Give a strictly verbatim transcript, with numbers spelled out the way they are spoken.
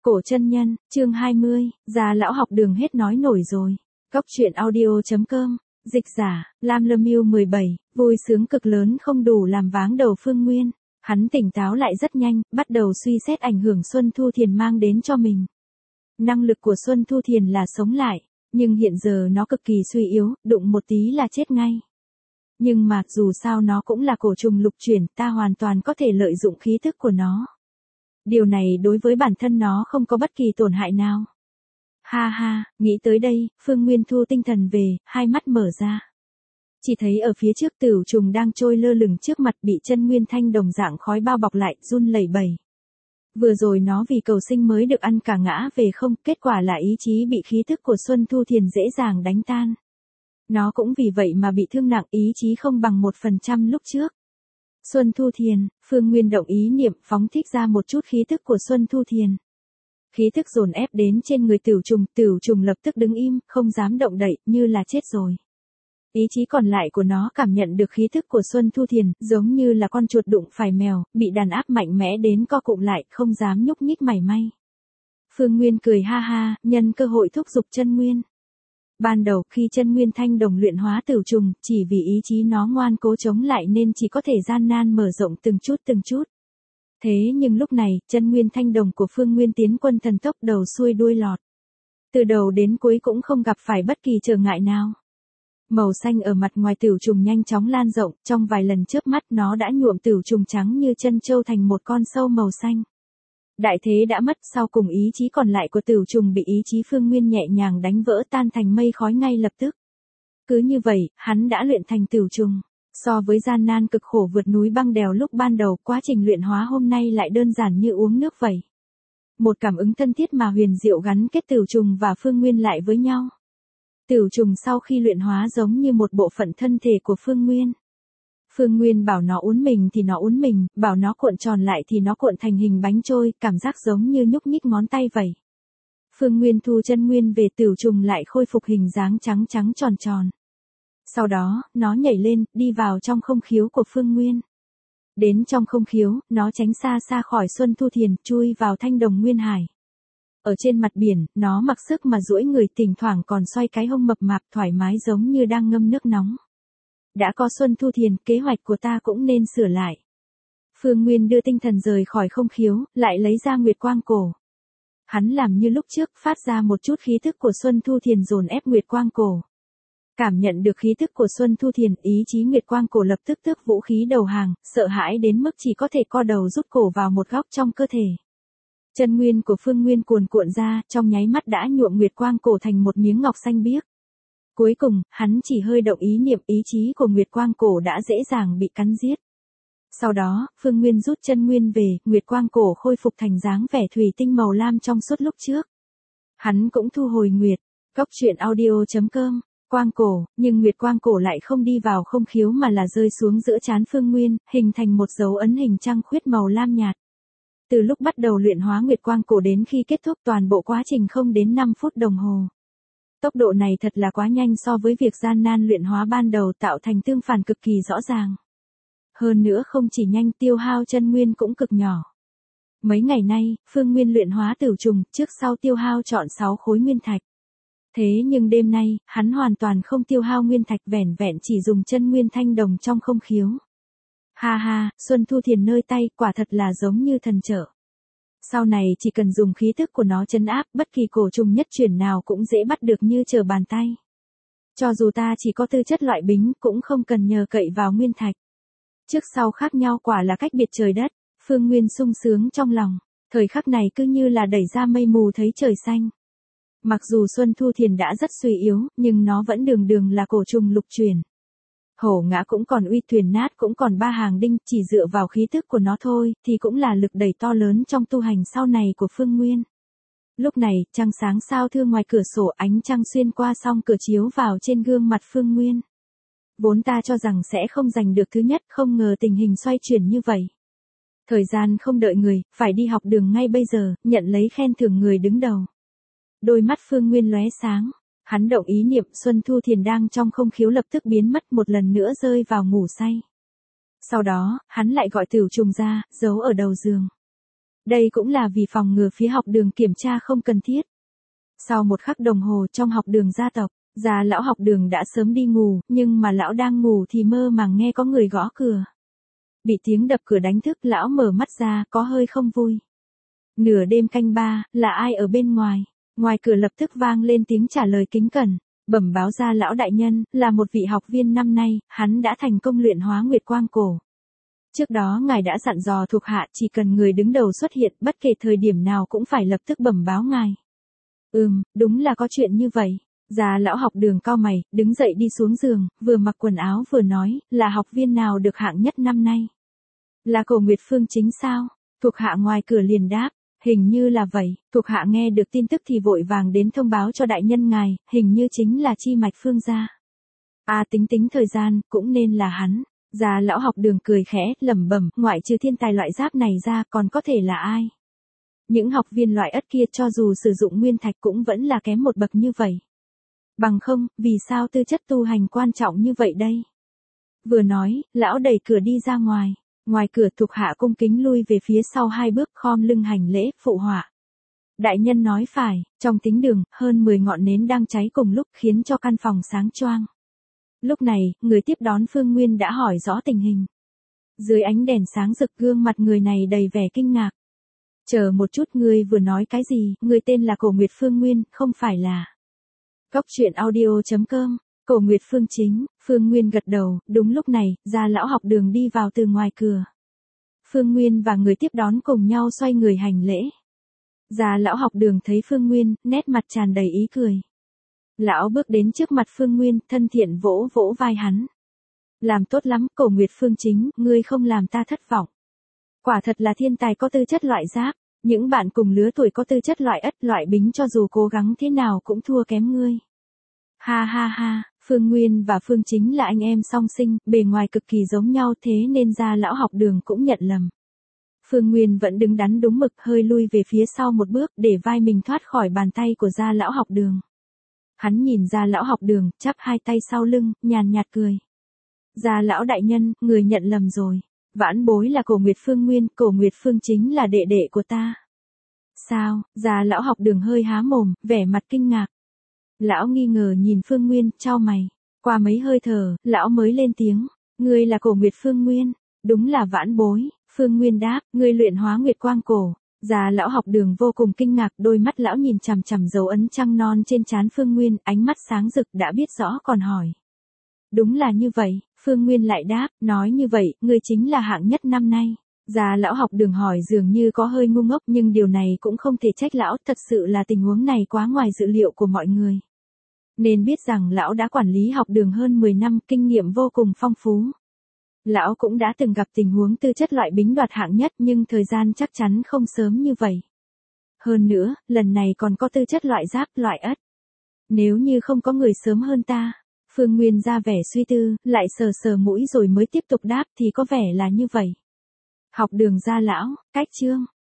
Cổ chân nhân, chương hai mươi, già lão học đường hết nói nổi rồi. Góc truyện audio.com, dịch giả, Lam Lâm Yêu mười bảy, vui sướng cực lớn không đủ làm váng đầu Phương Nguyên. Hắn tỉnh táo lại rất nhanh, bắt đầu suy xét ảnh hưởng Xuân Thu Thiền mang đến cho mình. Năng lực của Xuân Thu Thiền là sống lại, nhưng hiện giờ nó cực kỳ suy yếu, đụng một tí là chết ngay. Nhưng mà, dù sao nó cũng là cổ trùng lục chuyển, ta hoàn toàn có thể lợi dụng khí thức của nó. Điều này đối với bản thân nó không có bất kỳ tổn hại nào. Ha ha, nghĩ tới đây, Phương Nguyên thu tinh thần về, hai mắt mở ra. Chỉ thấy ở phía trước tửu trùng đang trôi lơ lửng trước mặt bị chân nguyên thanh đồng dạng khói bao bọc lại, run lẩy bẩy. Vừa rồi nó vì cầu sinh mới được ăn cả ngã về không, kết quả là ý chí bị khí thức của Xuân Thu Thiền dễ dàng đánh tan. Nó cũng vì vậy mà bị thương nặng, ý chí không bằng một phần trăm lúc trước. Xuân Thu Thiền, Phương Nguyên động ý niệm phóng thích ra một chút khí thức của Xuân Thu Thiền. Khí thức dồn ép đến trên người tửu trùng, tửu trùng lập tức đứng im, không dám động đậy, như là chết rồi. Ý chí còn lại của nó cảm nhận được khí thức của Xuân Thu Thiền, giống như là con chuột đụng phải mèo, bị đàn áp mạnh mẽ đến co cụm lại, không dám nhúc nhích mảy may. Phương Nguyên cười ha ha, nhân cơ hội thúc giục chân nguyên. Ban đầu, khi chân nguyên thanh đồng luyện hóa tửu trùng, chỉ vì ý chí nó ngoan cố chống lại nên chỉ có thể gian nan mở rộng từng chút từng chút. Thế nhưng lúc này, chân nguyên thanh đồng của Phương Nguyên tiến quân thần tốc đầu xuôi đuôi lọt. Từ đầu đến cuối cũng không gặp phải bất kỳ trở ngại nào. Màu xanh ở mặt ngoài tửu trùng nhanh chóng lan rộng, trong vài lần chớp mắt nó đã nhuộm tửu trùng trắng như chân trâu thành một con sâu màu xanh. Đại thế đã mất, sau cùng ý chí còn lại của tửu trùng bị ý chí Phương Nguyên nhẹ nhàng đánh vỡ tan thành mây khói ngay lập tức. Cứ như vậy, hắn đã luyện thành tửu trùng. So với gian nan cực khổ vượt núi băng đèo lúc ban đầu, quá trình luyện hóa hôm nay lại đơn giản như uống nước vậy. Một cảm ứng thân thiết mà huyền diệu gắn kết tửu trùng và Phương Nguyên lại với nhau. Tửu trùng sau khi luyện hóa giống như một bộ phận thân thể của Phương Nguyên. Phương Nguyên bảo nó uốn mình thì nó uốn mình, bảo nó cuộn tròn lại thì nó cuộn thành hình bánh trôi, cảm giác giống như nhúc nhích ngón tay vậy. Phương Nguyên thu chân nguyên về, tửu trùng lại khôi phục hình dáng trắng trắng tròn tròn. Sau đó, nó nhảy lên, đi vào trong không khiếu của Phương Nguyên. Đến trong không khiếu, nó tránh xa xa khỏi Xuân Thu Thiền, chui vào thanh đồng nguyên hải. Ở trên mặt biển, nó mặc sức mà duỗi người, thỉnh thoảng còn xoay cái hông mập mạp thoải mái giống như đang ngâm nước nóng. Đã có Xuân Thu Thiền, kế hoạch của ta cũng nên sửa lại. Phương Nguyên đưa tinh thần rời khỏi không khiếu, lại lấy ra Nguyệt Quang Cổ. Hắn làm như lúc trước, phát ra một chút khí thức của Xuân Thu Thiền dồn ép Nguyệt Quang Cổ. Cảm nhận được khí thức của Xuân Thu Thiền, ý chí Nguyệt Quang Cổ lập tức tước vũ khí đầu hàng, sợ hãi đến mức chỉ có thể co đầu rút cổ vào một góc trong cơ thể. Chân nguyên của Phương Nguyên cuồn cuộn ra, trong nháy mắt đã nhuộm Nguyệt Quang Cổ thành một miếng ngọc xanh biếc. Cuối cùng, hắn chỉ hơi động ý niệm, ý chí của Nguyệt Quang Cổ đã dễ dàng bị cắn giết. Sau đó, Phương Nguyên rút chân nguyên về, Nguyệt Quang Cổ khôi phục thành dáng vẻ thủy tinh màu lam trong suốt lúc trước. Hắn cũng thu hồi Nguyệt. Góc truyện audio.com, Quang Cổ, nhưng Nguyệt Quang Cổ lại không đi vào không khiếu mà là rơi xuống giữa trán Phương Nguyên, hình thành một dấu ấn hình trăng khuyết màu lam nhạt. Từ lúc bắt đầu luyện hóa Nguyệt Quang Cổ đến khi kết thúc toàn bộ quá trình không đến năm phút đồng hồ. Tốc độ này thật là quá nhanh so với việc gian nan luyện hóa ban đầu, tạo thành tương phản cực kỳ rõ ràng. Hơn nữa không chỉ nhanh, tiêu hao chân nguyên cũng cực nhỏ. Mấy ngày nay, Phương Nguyên luyện hóa tửu trùng, trước sau tiêu hao trọn sáu khối nguyên thạch. Thế nhưng đêm nay, hắn hoàn toàn không tiêu hao nguyên thạch, vẻn vẹn chỉ dùng chân nguyên thanh đồng trong không khiếu. Ha ha, Xuân Thu Thiền nơi tay, quả thật là giống như thần trợ. Sau này chỉ cần dùng khí thức của nó trấn áp, bất kỳ cổ trùng nhất chuyển nào cũng dễ bắt được như trở bàn tay. Cho dù ta chỉ có tư chất loại bính, cũng không cần nhờ cậy vào nguyên thạch. Trước sau khác nhau quả là cách biệt trời đất, Phương Nguyên sung sướng trong lòng, thời khắc này cứ như là đẩy ra mây mù thấy trời xanh. Mặc dù Xuân Thu Thiền đã rất suy yếu, nhưng nó vẫn đường đường là cổ trùng lục chuyển. Hổ ngã cũng còn uy, thuyền nát cũng còn ba hàng đinh, chỉ dựa vào khí thức của nó thôi, thì cũng là lực đẩy to lớn trong tu hành sau này của Phương Nguyên. Lúc này, trăng sáng sao thưa ngoài cửa sổ, ánh trăng xuyên qua song cửa chiếu vào trên gương mặt Phương Nguyên. Vốn ta cho rằng sẽ không giành được thứ nhất, không ngờ tình hình xoay chuyển như vậy. Thời gian không đợi người, phải đi học đường ngay bây giờ, nhận lấy khen thưởng người đứng đầu. Đôi mắt Phương Nguyên lóe sáng. Hắn động ý niệm, Xuân Thu Thiền đang trong không khiếu lập tức biến mất, một lần nữa rơi vào ngủ say. Sau đó, hắn lại gọi tửu trùng ra, giấu ở đầu giường. Đây cũng là vì phòng ngừa phía học đường kiểm tra không cần thiết. Sau một khắc đồng hồ trong học đường gia tộc, già lão học đường đã sớm đi ngủ, nhưng mà lão đang ngủ thì mơ màng nghe có người gõ cửa. Bị tiếng đập cửa đánh thức, lão mở mắt ra, có hơi không vui. Nửa đêm canh ba, là ai ở bên ngoài? Ngoài cửa lập tức vang lên tiếng trả lời kính cẩn. Bẩm báo gia lão đại nhân, là một vị học viên năm nay, hắn đã thành công luyện hóa nguyệt quang cổ. Trước đó ngài đã dặn dò thuộc hạ chỉ cần người đứng đầu xuất hiện bất kể thời điểm nào cũng phải lập tức bẩm báo ngài. Ừm, đúng là có chuyện như vậy. Già lão học đường cau mày, đứng dậy đi xuống giường, vừa mặc quần áo vừa nói, là học viên nào được hạng nhất năm nay? Là Cổ Nguyệt Phương Chính sao? Thuộc hạ ngoài cửa liền đáp, hình như là vậy. Thuộc hạ nghe được tin tức thì vội vàng đến thông báo cho đại nhân ngài, hình như chính là Chi Mạch Phương gia. À, tính tính thời gian, cũng nên là hắn. Già lão học đường cười khẽ, lẩm bẩm, ngoại trừ thiên tài loại giáp này ra còn có thể là ai? Những học viên loại ất kia cho dù sử dụng nguyên thạch cũng vẫn là kém một bậc như vậy. Bằng không, vì sao tư chất tu hành quan trọng như vậy đây? Vừa nói, lão đẩy cửa đi ra ngoài. Ngoài cửa thuộc hạ cung kính lui về phía sau hai bước, khom lưng hành lễ, phụ họa. Đại nhân nói phải, trong tính đường, hơn mười ngọn nến đang cháy cùng lúc khiến cho căn phòng sáng choang. Lúc này, người tiếp đón Phương Nguyên đã hỏi rõ tình hình. Dưới ánh đèn sáng rực, gương mặt người này đầy vẻ kinh ngạc. Chờ một chút, ngươi vừa nói cái gì? Ngươi tên là Cổ Nguyệt Phương Nguyên, không phải là... Cốc truyện audio chấm com, Cổ Nguyệt Phương Chính. Phương Nguyên gật đầu. Đúng lúc này, gia lão học đường đi vào từ ngoài cửa. Phương Nguyên và người tiếp đón cùng nhau xoay người hành lễ. Gia lão học đường thấy Phương Nguyên, nét mặt tràn đầy ý cười. Lão bước đến trước mặt Phương Nguyên, thân thiện vỗ vỗ vai hắn. Làm tốt lắm, Cổ Nguyệt Phương Chính, ngươi không làm ta thất vọng. Quả thật là thiên tài có tư chất loại giáp. Những bạn cùng lứa tuổi có tư chất loại ất, loại bính cho dù cố gắng thế nào cũng thua kém ngươi. Ha ha ha, Phương Nguyên và Phương Chính là anh em song sinh, bề ngoài cực kỳ giống nhau, thế nên gia lão học đường cũng nhận lầm. Phương Nguyên vẫn đứng đắn đúng mực, hơi lui về phía sau một bước để vai mình thoát khỏi bàn tay của gia lão học đường. Hắn nhìn gia lão học đường, chắp hai tay sau lưng, nhàn nhạt cười. Gia lão đại nhân, người nhận lầm rồi. Vãn bối là Cổ Nguyệt Phương Nguyên, Cổ Nguyệt Phương Chính là đệ đệ của ta. Sao? Già lão học đường hơi há mồm, vẻ mặt kinh ngạc. Lão nghi ngờ nhìn Phương Nguyên, chau mày. Qua mấy hơi thở, lão mới lên tiếng. Ngươi là Cổ Nguyệt Phương Nguyên. Đúng là vãn bối. Phương Nguyên đáp, ngươi luyện hóa nguyệt quang cổ. Già lão học đường vô cùng kinh ngạc, đôi mắt lão nhìn chằm chằm dấu ấn trăng non trên trán Phương Nguyên, ánh mắt sáng rực, đã biết rõ còn hỏi. Đúng là như vậy. Phương Nguyên lại đáp, nói như vậy, ngươi chính là hạng nhất năm nay. Già lão học đường hỏi dường như có hơi ngu ngốc, nhưng điều này cũng không thể trách lão, thật sự là tình huống này quá ngoài dự liệu của mọi người. Nên biết rằng lão đã quản lý học đường hơn mười năm, kinh nghiệm vô cùng phong phú. Lão cũng đã từng gặp tình huống tư chất loại bính đoạt hạng nhất, nhưng thời gian chắc chắn không sớm như vậy. Hơn nữa, lần này còn có tư chất loại giáp, loại ất. Nếu như không có người sớm hơn ta. Phương Nguyên ra vẻ suy tư, lại sờ sờ mũi rồi mới tiếp tục đáp, thì có vẻ là như vậy. Học đường gia lão, cách chương.